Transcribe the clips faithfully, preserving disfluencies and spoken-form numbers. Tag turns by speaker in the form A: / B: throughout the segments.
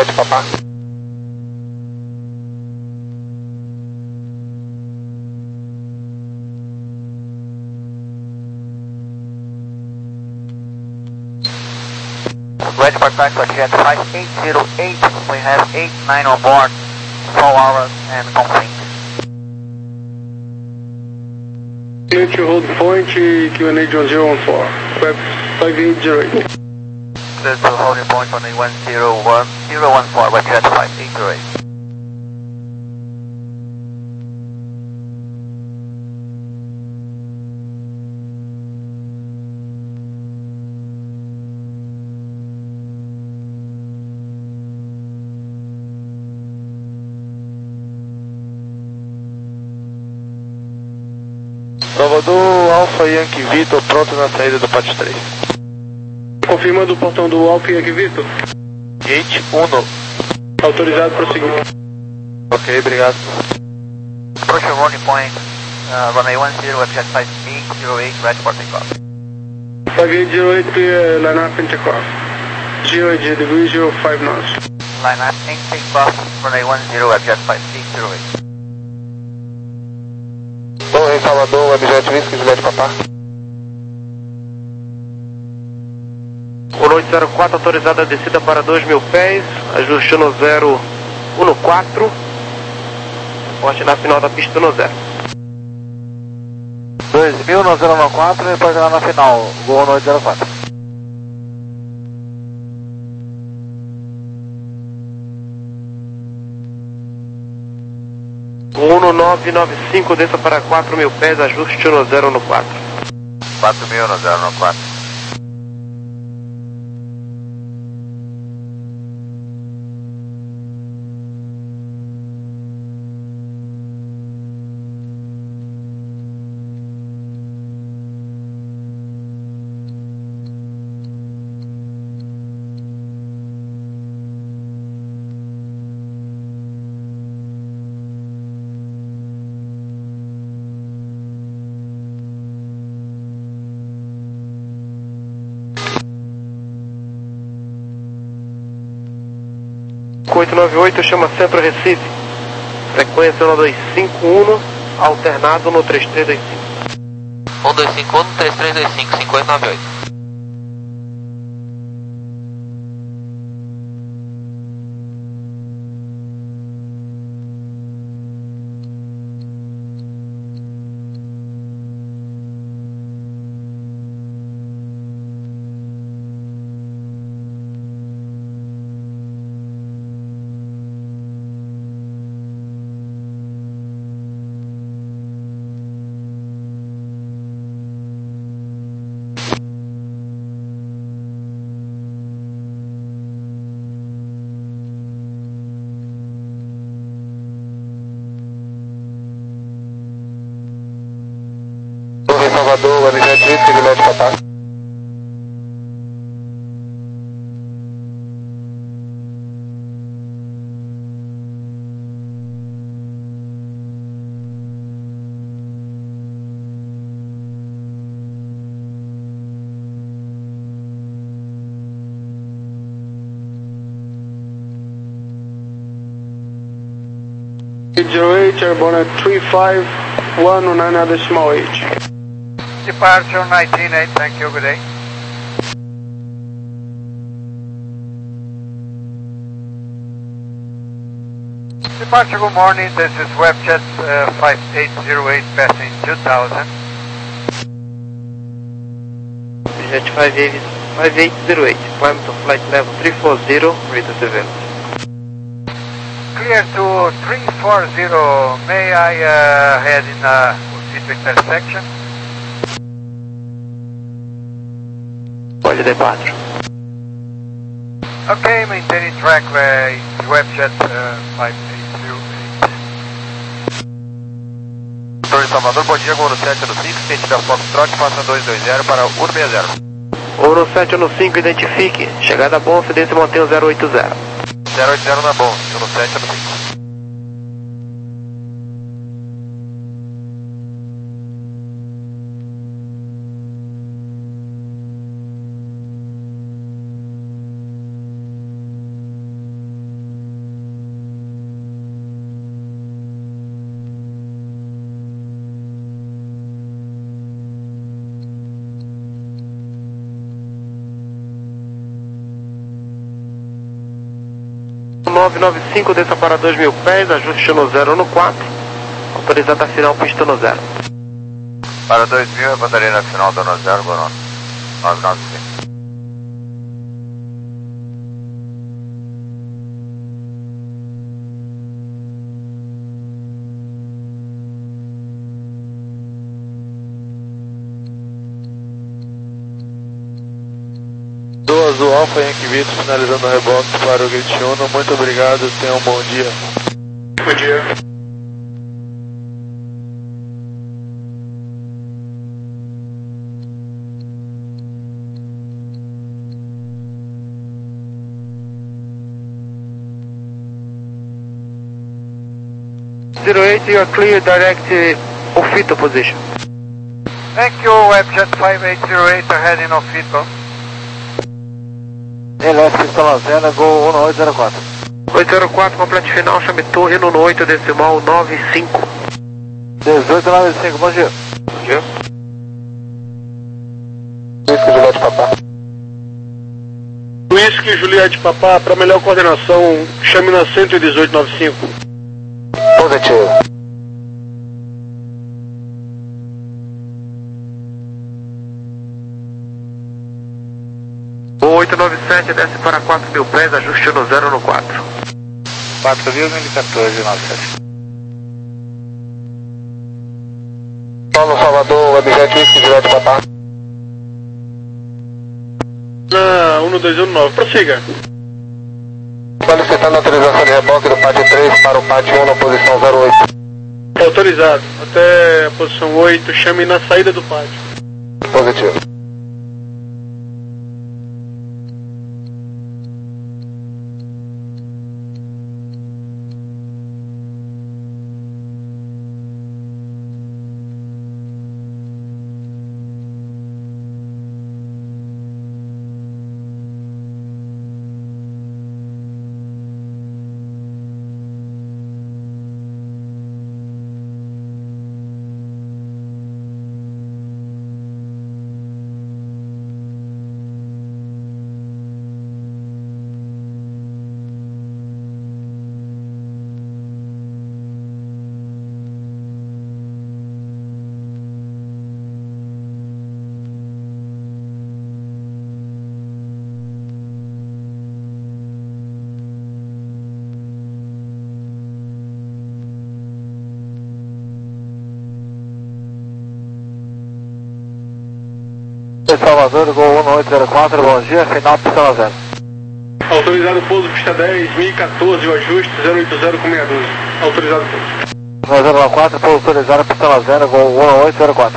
A: Juliette Papá.
B: Ready for taxi, Jet five eight zero eight, we have eight nine on board, four hours and complete.
C: To hold point, Q N H one zero one four, Web five eight zero eight.
B: Clear to holding point on the one zero one zero one four, Web Jet five eight zero eight.
A: Salvador, Alfa Yankee Vitor, pronto na saída do Pat três.
C: Confirmando o portão do Alfa Yankee Vitor.
A: Gate um.
C: Autorizado para seguir.
A: Ok, obrigado.
B: Approach your running point, uh, runway one zero, Web Jet five eight zero eight, ready for takeoff.
C: five eight zero eight, clear line up and takeoff. zero eight degree, zero five knots.
B: Line up and takeoff, runway one zero, Web Jet five eight zero eight.
A: Torre em Salvador, Webjet Whisky, Juliette Papá.
D: um oito zero quatro, autorizada a descida para dois mil pés, ajuste no zero um quatro, porte na final da pista no zero.
B: dois mil no zero um quatro e depois lá na final, Gol no oito zero quatro.
D: um nove nove cinco, desça para quatro mil pés, ajuste no zero um quatro.
B: quatro mil no zero um quatro.
D: oito nove oito, chama Centro Recife. Frequência um dois cinco um, alternado no três três dois cinco.
B: um dois cinco um, três três dois cinco, cinco oito nove oito.
A: Torre em Salvador, Webjet Whisky, Juliette Papá.
C: eight zero eight, airborne at three five one on nine other small H.
B: Departure nineteen eight, thank you, good day. Departure, good morning, this is Webjet uh, five eight zero eight passing two thousand.
D: Jet five eight zero eight, climb to flight level three four zero, read the event.
B: Clear to three four zero, may I uh, head in uh, City intersection?
D: Pode departure.
B: Okay, maintaining trackway, Webjet uh, five eight zero eight. Torre Salvador, bom dia, Gol sete no cinco, quem tiver Foxtrot, faça dois dois zero para um seis zero.
D: Ouro sete no cinco, identifique. Chegada bom, ocidência mantenha zero oito zero.
B: zero oito zero na bom, no sete no cinco.
D: nove nove cinco, desça para dois mil pés, ajuste no zero no quatro, autorizada final, pista no zero.
B: Para dois mil, eu botaria na final do no zero, Bruno. nove nove cinco.
A: Do Azul Alfa Yankee Vitor, finalizando o reboque para o Gate Uno. Muito obrigado, tenha um bom dia.
C: Bom dia.
D: zero eight, you are clear, direct Ofito position.
B: Thank you, Webjet five eight zero eight, ahead in Ofito.
E: L S Pistola zero, Gol um oito zero quatro.
D: oito zero quatro, complete final, chame torre no oito, decimal nove cinco.
E: dezoito nove cinco, bom dia.
D: Bom dia.
E: Whisky Juliette Papá.
C: Whisky Juliette Papá, para melhor coordenação, chame na cento e dezoito nove cinco.
E: Positivo.
D: oito nove sete, desce para quatro mil pés, ajuste no zero no quatro.
B: quatro mil, mil e quatorze, nove sete.
E: Paulo Salvador, Webjet Whisky Juliette Papá.
C: Na um dois um nove, prossiga.
E: Solicitando autorização de reboque do pátio três para o pátio um na posição zero oito.
C: Autorizado, até a posição oito, chame na saída do pátio.
E: Positivo. Salvador, Gol um oito zero quatro, bom dia, final Pistola zero.
C: Autorizado pouso, pista dez, mil e quatorze, o ajuste zero oito zero com seis doze. Autorizado pouso.
E: zero quatro, pouso autorizado, Pistola zero, Gol um oito zero quatro.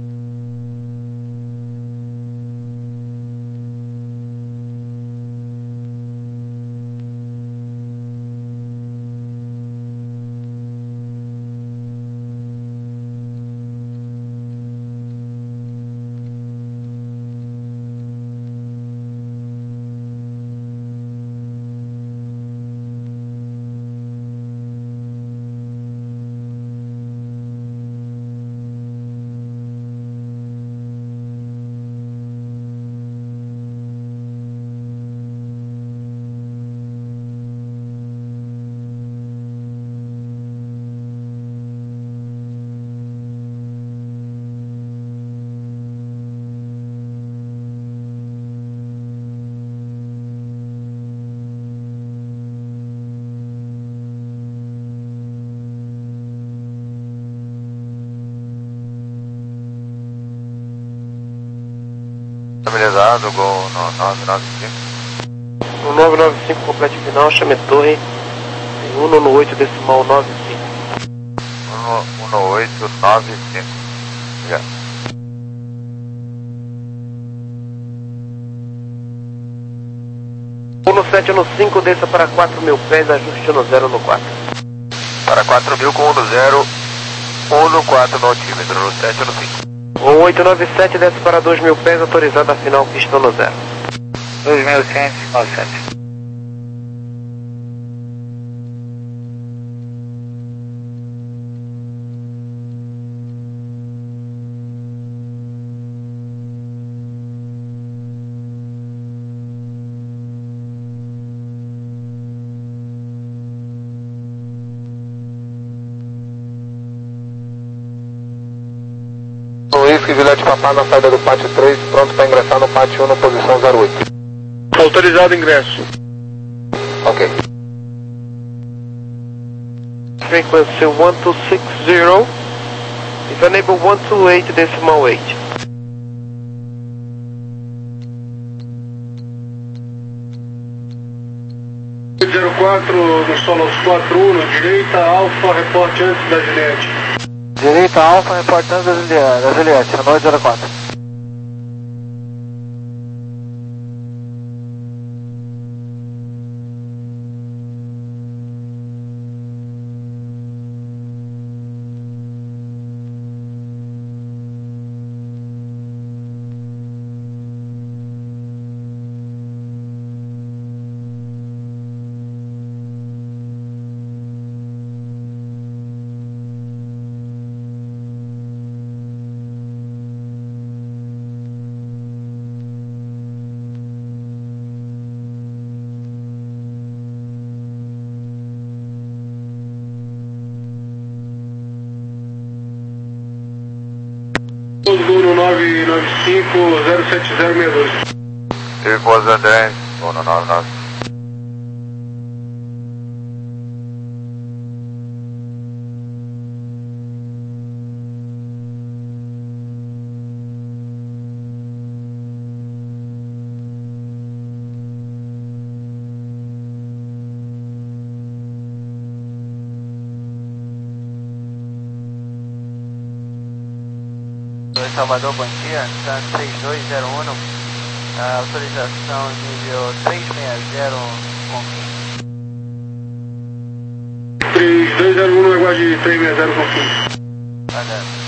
B: Estabilizado, Gol no nove nove cinco.
D: No nove nove cinco, complete final, chame torre um no oito, decimal nove cinco.
B: um no oito nove cinco. Já.
D: um no sete no cinco, desça para quatro mil pés, ajuste no zero no quatro.
B: Para quatro mil com um no zero, um no quatro no altímetro, no sete no cinco.
D: um oito nove sete, desce para dois mil pés, autorizada final, pista no zero.
B: dois mil cem e noventa e sete.
E: Whisky Juliette Papá na saída do pátio três, pronto para ingressar no pátio um na posição zero oito.
C: Autorizado ingresso.
E: Ok.
D: Frequency one two six zero. If enable one two eight decimal eight.
C: zero quatro no solo aos quatro um, direita, Alfa, reporte antes da Juliette.
B: Direita Alfa, reporte antes da Juliette, da Juliette, a noite zero quatro.
C: Uno nove nove cinco zero sete zero seis dois.
A: Depois André, um nove nove.
B: Salvador, bom dia, Sun três dois zero um, uh, autorização nível três seis zero com
C: três dois zero um, aguarde três seis zero com quinze.
B: Valeu.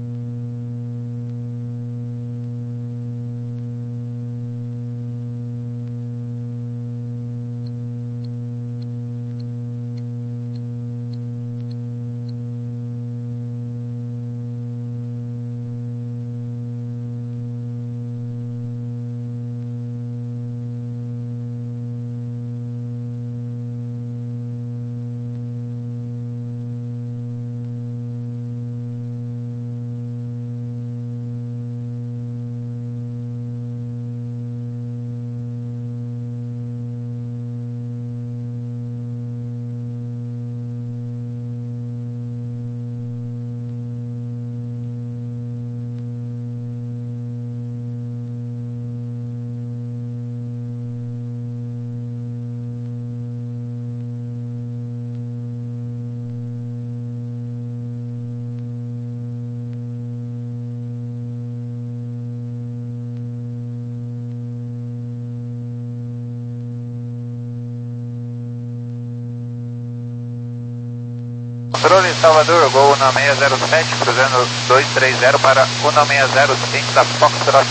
B: Controle Salvador, Gol na seis zero sete, cruzando dois três zero para um seis zero cinco da Foxtrot.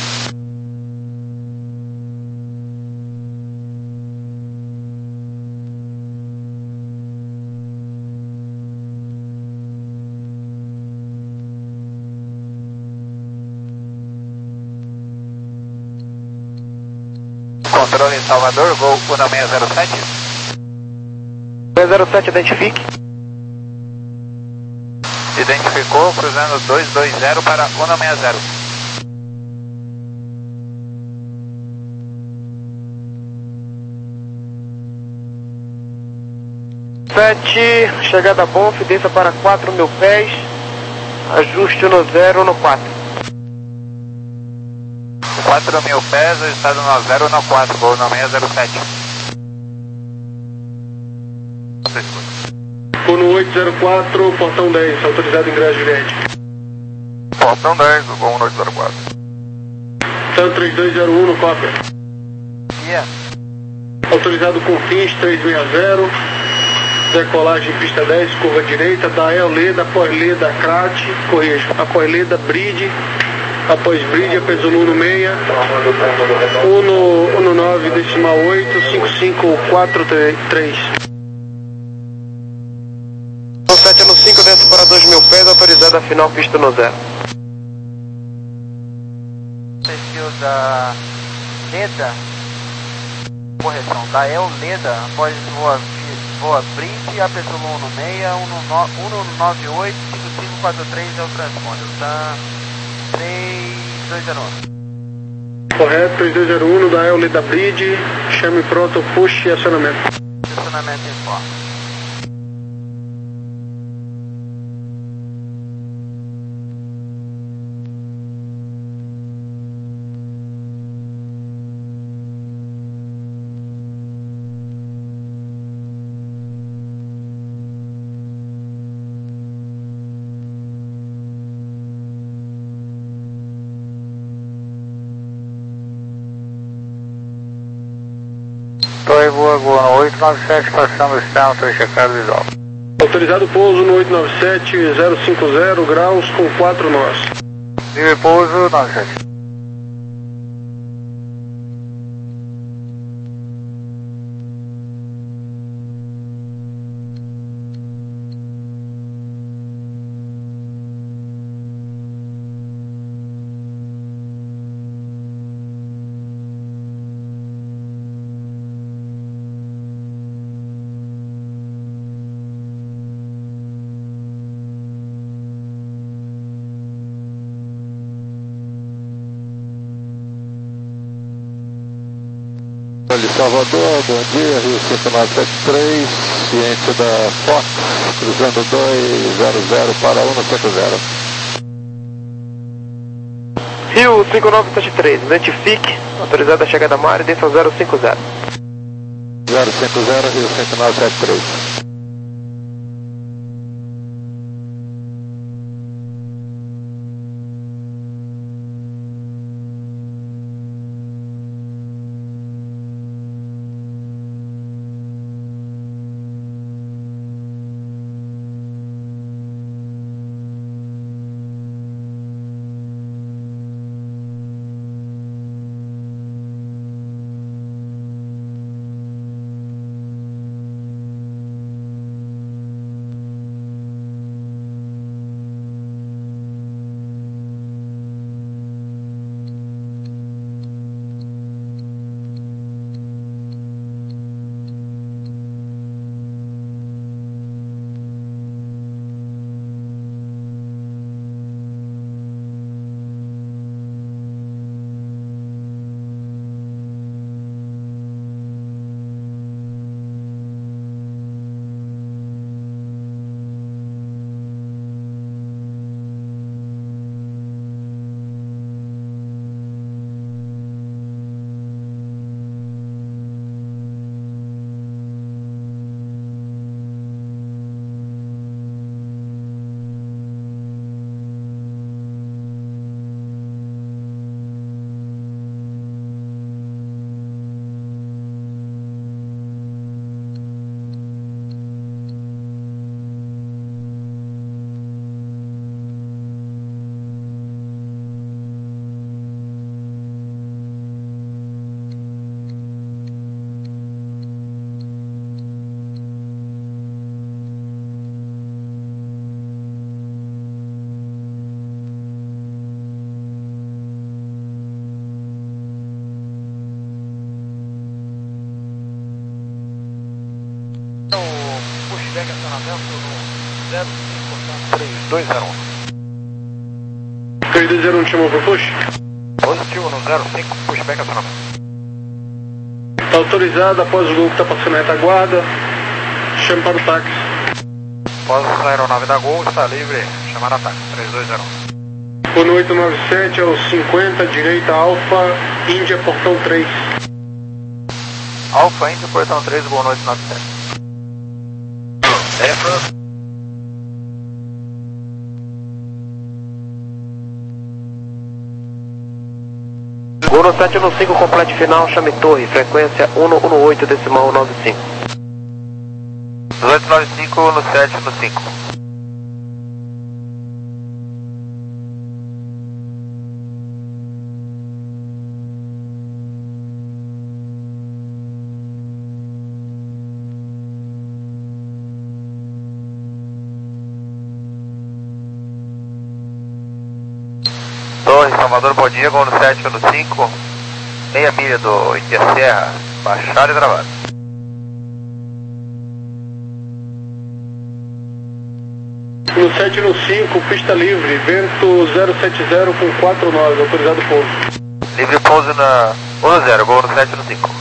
B: Controle Salvador, Gol um seis zero sete.
D: seis zero sete, identifique.
B: Identificou, cruzando dois dois zero para um seis zero.
D: sete, chegada bom, fidência para quatro mil pés, ajuste no zero no quatro.
B: quatro mil pés, estado no zero no quatro, Gol no seis zero sete.
C: Uno oito zero quatro, portão dez, autorizado ingresso Juliette.
A: Portão dez, Gol um oito zero quatro.
C: Sun três dois zero um, cópia.
B: Yeah.
C: Autorizado com fins três seis zero, decolagem pista dez, curva direita, da El Leda, após Leda, Crate, corrijo, após Leda, Bridge, após Bridge, após Uno seis, Uno nove decimal oito, cinco cinco quatro três.
D: sete no cinco, desce para dois mil pés, autorizada final, pista no zero.
B: Perfil da Leda, correção, da El Leda, após voa, voa Bridge, A P S Uno seis, um nove oito, cinco cinco quatro três é o transponder, tá? três dois zero um.
C: Correto, três dois zero um, da Leda Bridge, chame pronto, push e acionamento.
B: Acionamento em forma.
E: Torre Boa Boa no oito nove sete, passando o externo, estou checado visual.
C: Autorizado pouso no oito nove sete, zero cinco zero graus com quatro nós.
E: Livre pouso nove sete.
A: De Salvador, bom dia, Rio cinco nove sete três, ciente da Fox, cruzando dois zero zero para um cinco zero.
D: Rio cinco nove sete três, identifique, autorizada a chegada à área, desceu zero cinco zero.
A: zero cinco zero, Rio cinco nove sete três.
E: Pushback acionamento no zero cinco três dois zero um.
C: três dois zero um chamou para push?
E: Positivo no zero cinco, pushback acionamento.
C: Está autorizado, após o voo que está passando na retaguarda, chame para o táxi.
E: Após a aeronave da Gol, está livre, chamar ataque, três dois zero um.
C: Voo no oito nove sete, aos cinquenta, direita Alfa, Índia, portão três.
E: Alfa Índia, portão três, boa noite, nove sete. É,
D: Gol no sete um cinco, complete final, chame torre, frequência um um oito, decimal nove cinco.
E: oito nove cinco no sete no cinco. Torre, Salvador, bom dia, Gol no sete no cinco, meia milha do Índia Serra, baixado e travado.
C: No sete no cinco, pista livre, vento zero sete zero com quatro nove, autorizado pouso.
E: Livre pouso na um zero, gol no sete no cinco.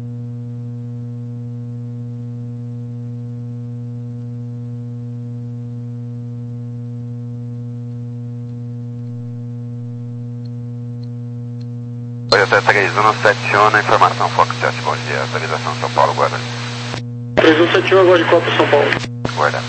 A: Toyota três um sete um, na informação Foxtrot, bom dia, autorização São Paulo, Guarani.
C: três um sete um, agora de Copa, São Paulo.
A: Guarda.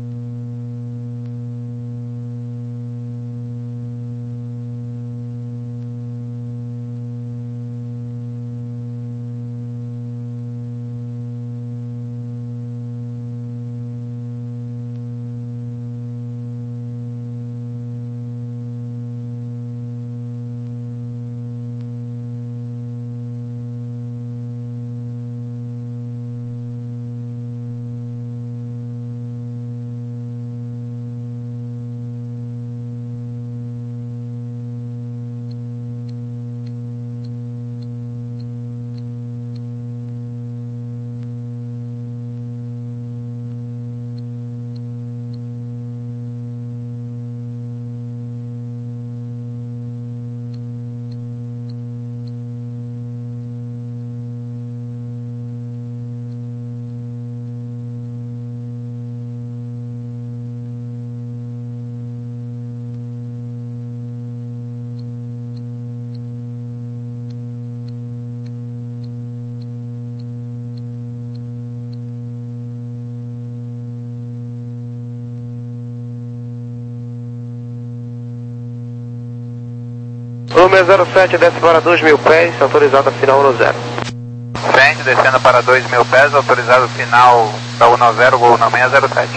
D: Volume zero sete, desce para dois mil pés, autorizado final no zero.
E: Frente, descendo para dois mil pés, autorizado final para um zero, gol na manhã zero sete.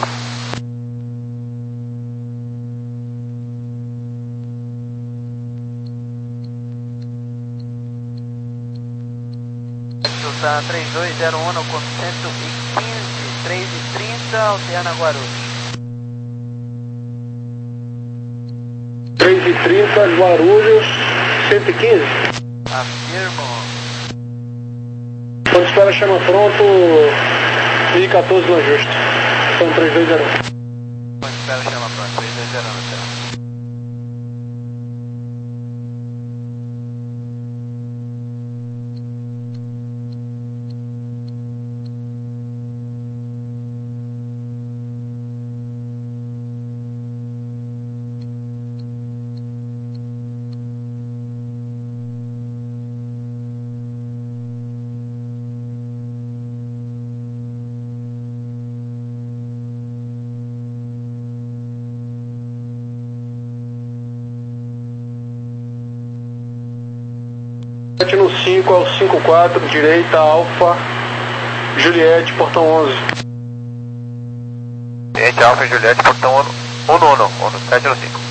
B: Sultan três dois zero um com cento e quinze, três e trinta, alterna Guarulhos.
C: três e trinta, Guarulhos, cento e quinze.
B: Afirmo.
C: Quando espera chama pronto, mil e quatorze no ajuste. São três dois zero um.
B: Quando espera chama pronto, três dois zero um, tá?
C: sete no cinco ao cinco quatro, direita, Alfa, Juliette, portão onze.
E: Gente, Alfa e Juliette, portão um no um, um no sete no cinco.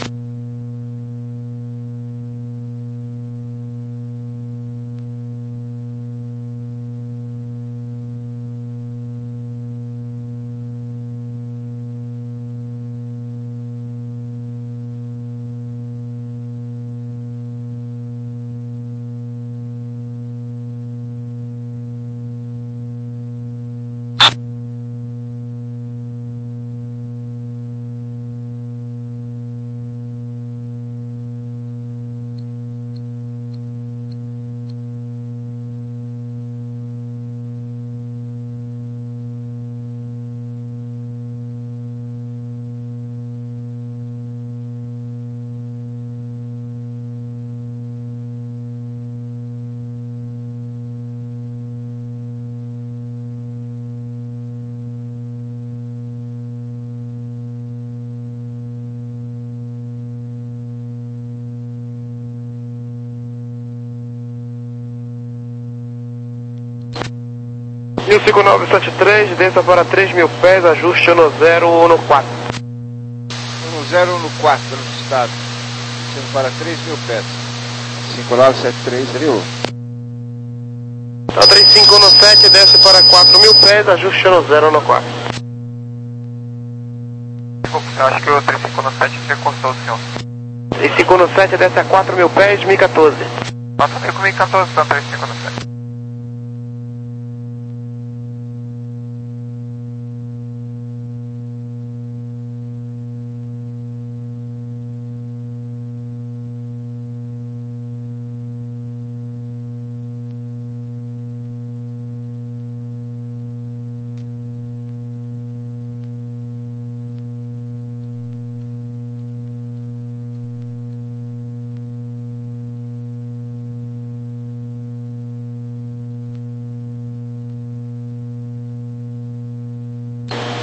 D: mil cinco nove sete três, desça para três mil pés, ajuste no zero um quatro.
F: No zero um quatro, no estado. Descendo para três mil pés. cinco nove sete três, viu?
D: Tá, três cinco um sete, desce para quatro mil pés, ajuste no zero um quatro.
E: Eu acho que o três cinco um sete recortou o senhor.
D: três cinco um sete, desce a quatro mil pés, mil e quatorze.
E: Nota mil e quatorze, então, três cinco um sete.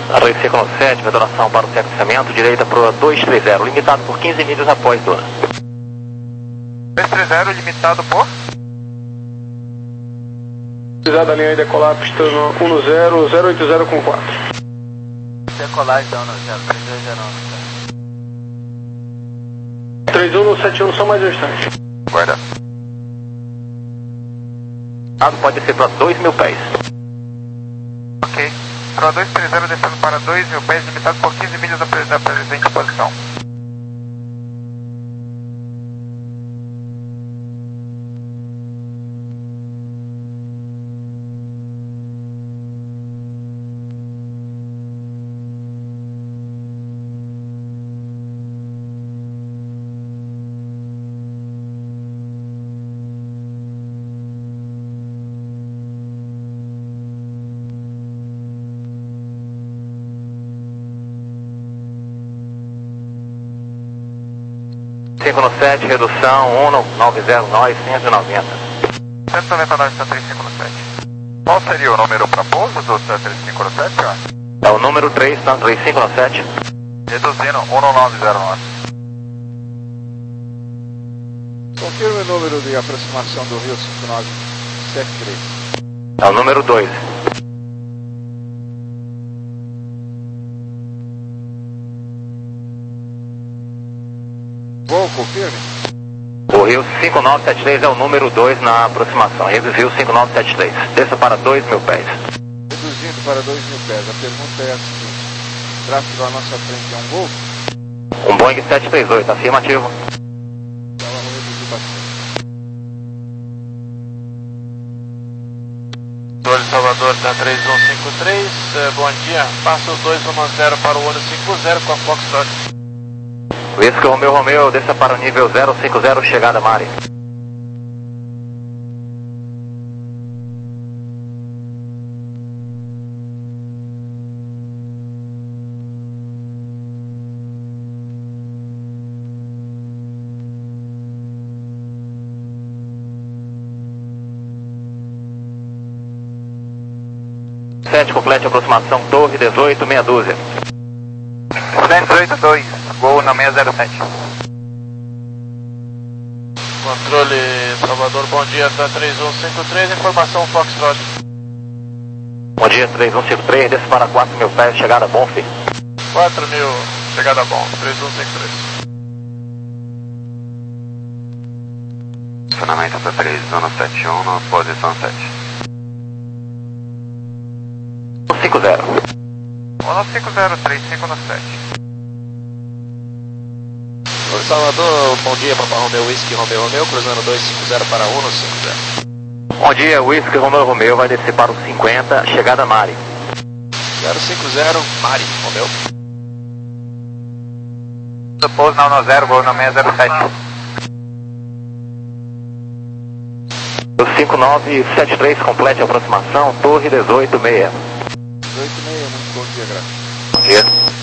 G: Arroio Seco no sete, retornação para o sequenciamento, direita para dois três zero, limitado por quinze milhas após Duna.
E: dois três zero, limitado por?
C: Utilizada a linha de decolar, pista um zero zero oito zero com quatro.
B: Decolar então no zero três dois zero um.
C: três um no sete um, só mais um instante.
E: Guarda.
G: Pode descer para dois mil pés.
E: Ok. Pro dois três zero descendo para dois mil pés, limitado por quinze milhas da, pre da presente posição.
G: cinco no sete, redução um nove zero nove, cento e noventa.
E: cento e noventa e nove, três cinco no sete. Qual seria o número para pouso do três cinco no sete, ó?
G: É o número três, três cinco no sete.
E: Reduzindo um nove zero nove.
F: Confirme o número de aproximação do Rio cinco nove sete três.
G: É o número dois.
F: Voo, confirme.
G: O Rio cinco nove sete três é o número dois na aproximação. Rio cinco nove sete três. Desça para dois mil pés.
F: Reduzindo para dois mil pés. A pergunta é a seguinte: o tráfego à nossa frente é um Gol?
G: Um Boeing sete três oito, afirmativo.
F: Então vamos reduzir bastante.
H: Torre Salvador da três um cinco três, bom dia. Passa o dois um zero para o olho cinco zero com a Foxtrot.
G: Whisky Romeo Romeo, desça para o nível zero cinco zero, chegada Mari. sete, complete a aproximação, Torre dezoito, meia dúzia.
E: dezoito dois, Gol na seis zero sete.
H: Controle Salvador, bom dia, tá três um cinco três, informação Foxtrot.
G: Bom dia, três um cinco três, desça para quatro mil pés, chegada Bonf.
H: quatro mil, chegada bom, três um cinco três.
E: Funcionamento para três um sete um, na posição sete.
G: cinco zero.
E: um cinco zero, três cinco no sete.
H: Torre Salvador, bom dia, Papa Romeo, Whisky Romeo Romeo, cruzando dois cinco zero para um cinco zero.
G: Bom dia, Whisky Romeo Romeo, vai descer para o cinquenta, chegada Mari.
H: zero cinco zero, Mari, Romeo.
E: Pouso na um zero, Gol na seis zero sete.
G: O cinco nove sete três, complete a aproximação, Torre dezoito meia.
F: dezoito meia, muito bom dia, graças.
G: Bom dia.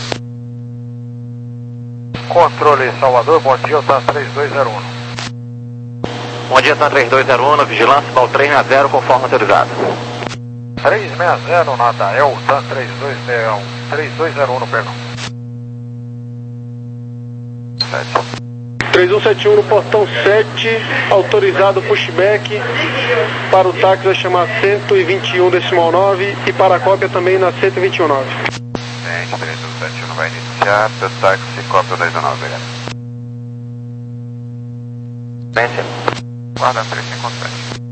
E: Controle Salvador, bom dia, tá três dois zero um.
G: Bom dia, TAM três dois zero um, vigilância, Bal três seis zero, conforme autorizado.
E: três seis zero na Dael, TAM três dois zero um, três dois zero um no perdão. sete.
C: três um sete um no portão sete, autorizado pushback para o táxi a chamar cento e vinte e um decimal nove e para a cópia também na cento e vinte e um nove.
E: Gente, três um sete um vai iniciar, seu táxi, cópia dois nove, obrigado.
G: Vence.
E: Guarda três cinco sete.